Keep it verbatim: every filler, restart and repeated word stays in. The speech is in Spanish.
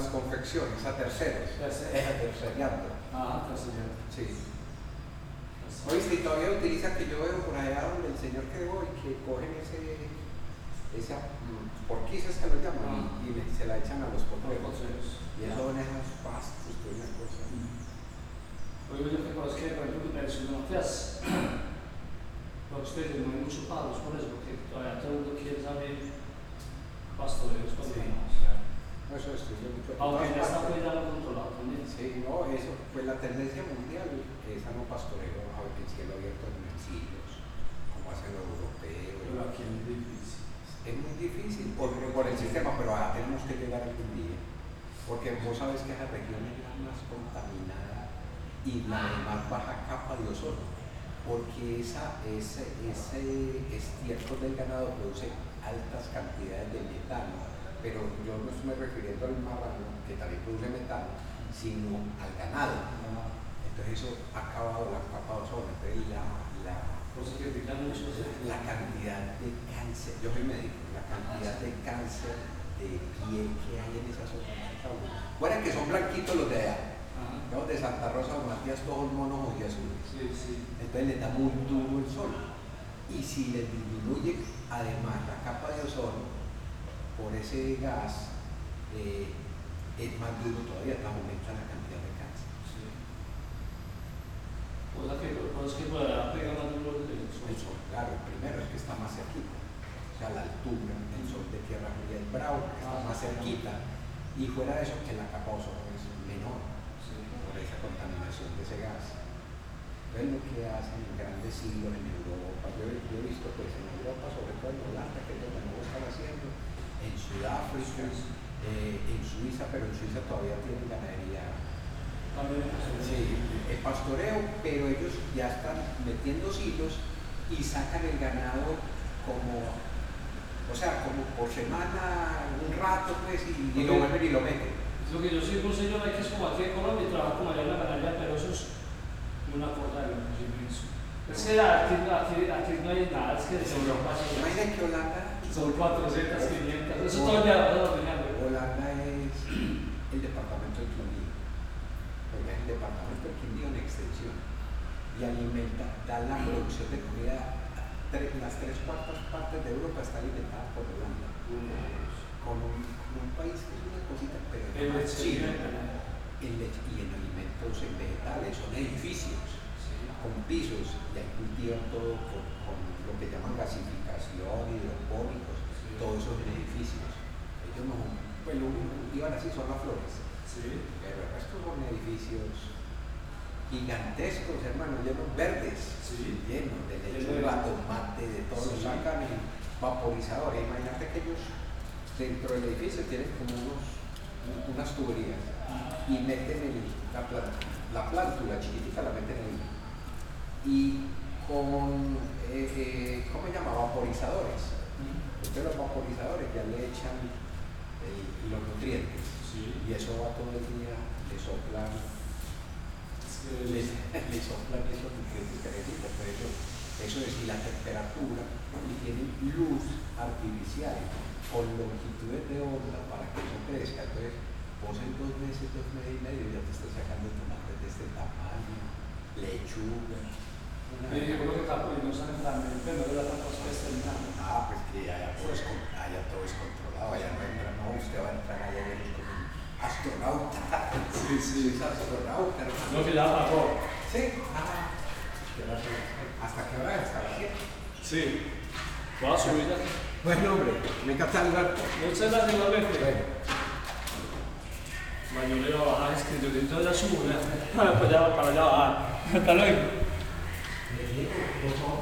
confecciones, a terceros, Terceros. a terceriando. Ah, terceriando. Sí. Oíste, y todavía utiliza que yo veo por allá donde el señor que voy, que cogen ese, esa mm, porquisas que lo llaman, Ah. y, y le- se la echan a los potreros. Potreros. Y eso en esas pastos, que una cosa. Oigo yo que cosas que, por ejemplo, me decían, Matías, para ustedes no hay muchos pagos por eso, porque todavía todo el mundo quiere saber pastoreos con Sí. demás. No, eso estudió mucho. Aunque ya está Todas pues partes. ya lo controlado también. Sí, no, eso, pues la tendencia mundial es a no pastoreo a el cielo abierto en exilios, como hacen los europeos. Pero aquí es muy difícil. Es muy difícil por, por el sistema, pero ah, tenemos que llegar algún día. Porque vos sabes que esa región es la más contaminada y la de más baja capa de ozono. Porque esa, ese, ese estiércol del ganado produce altas cantidades de metano. Pero yo no estoy refiriendo al marrano, que también produce metano, sino al ganado. Entonces eso ha acabado la capa de ozono. Entonces la, la, Cosas que pican mucho. la cantidad de cáncer, yo soy médico, la cantidad de cáncer de piel que hay en esa zona. Bueno, que son blanquitos los de allá, ¿no? De Santa Rosa o Matías, todos monos y azules. Sí, sí. Entonces les da muy duro el sol. Y si les disminuye además la capa de ozono por ese gas, eh, es más duro todavía, aumenta la cantidad de cáncer. Sí. O sea que, pues que por allá pega más duro el sol. El sol, claro, el primero es que está más cerquita, o sea, la altura, el sol de Tierra Fría es bravo, que está Ah, más cerquita, y fuera de eso que la capa de ozono es menor, Sí. por esa contaminación de ese gas. Entonces lo que hacen en grandes siglos en Europa, yo, yo he visto pues en Europa, sobre todo en Holanda, que es donde no lo están haciendo, en Sudáfrica, eh, en Suiza, pero en Suiza todavía tienen ganadería. También Sí, el pastoreo, pero ellos ya están metiendo silos y sacan el ganado como, o sea, como por semana, un rato pues, y, y lo vuelven y lo meten. Es lo que yo soy un señor que es como aquí en Colombia y trabajo como allá en la ganadería, pero eso es una cosa de lo que yo pienso. Es que aquí, aquí, aquí no hay nada, es que es Europa. Imagina que Holanda, Son cuatrocientos, quinientos, eso todo ya lo dominando. Holanda es el departamento del Quindío, porque es el departamento del Quindío en extensión y alimenta, da la producción de comida, tres, las tres cuartas partes de Europa está alimentada por Holanda, con un, con un país que es una cosita, pero El más leche. chido. En leche y en alimentos, en vegetales, son edificios con pisos y ahí cultivan todo con, con lo que llaman gasificación, hidropónicos, Sí. todos esos edificios. Ellos no, pues lo único que cultivan así son las flores, Sí. pero el resto son edificios gigantescos, hermano, llenos verdes, Sí. llenos de Lleno de- lechuga, tomate, de todo, lo Sí. sacan en vaporizadores. Imagínate que ellos dentro del edificio tienen como unos, unas tuberías y meten el, la, planta, la plántula chiquitica la meten ahí y con eh, eh, ¿cómo se llama? Vaporizadores. Entonces los vaporizadores ya le echan el- los nutrientes Sí. y eso va todo el día, le soplan, le, le soplan esos nutrientes que necesitan. Por eso, eso es, y la temperatura, y tienen luz artificial con longitudes de onda para que eso crezca. Entonces, vos en dos meses, dos meses y medio ya te estás sacando tomates de este tamaño, lechuga. Una... Y yo creo que está poniendo esa también, pero no era tan costosa ni nada. Ah, pues que allá todo es, con- allá todo es controlado, allá no entra, no, usted va a entrar allá y es como un astronauta. Sí, sí. Es astronauta, hermano. No, que ya pagó. Sí, ah, ¿hasta qué hora? ¿Hasta las siete? Sí. Voy a subir ya. Bueno, hombre, me encanta saludar. Muchas gracias igualmente. Bueno. Bueno, yo le voy a bajar, es que yo, yo ya subo, ya. Pues ya para allá bajar. Hasta luego. Por favor.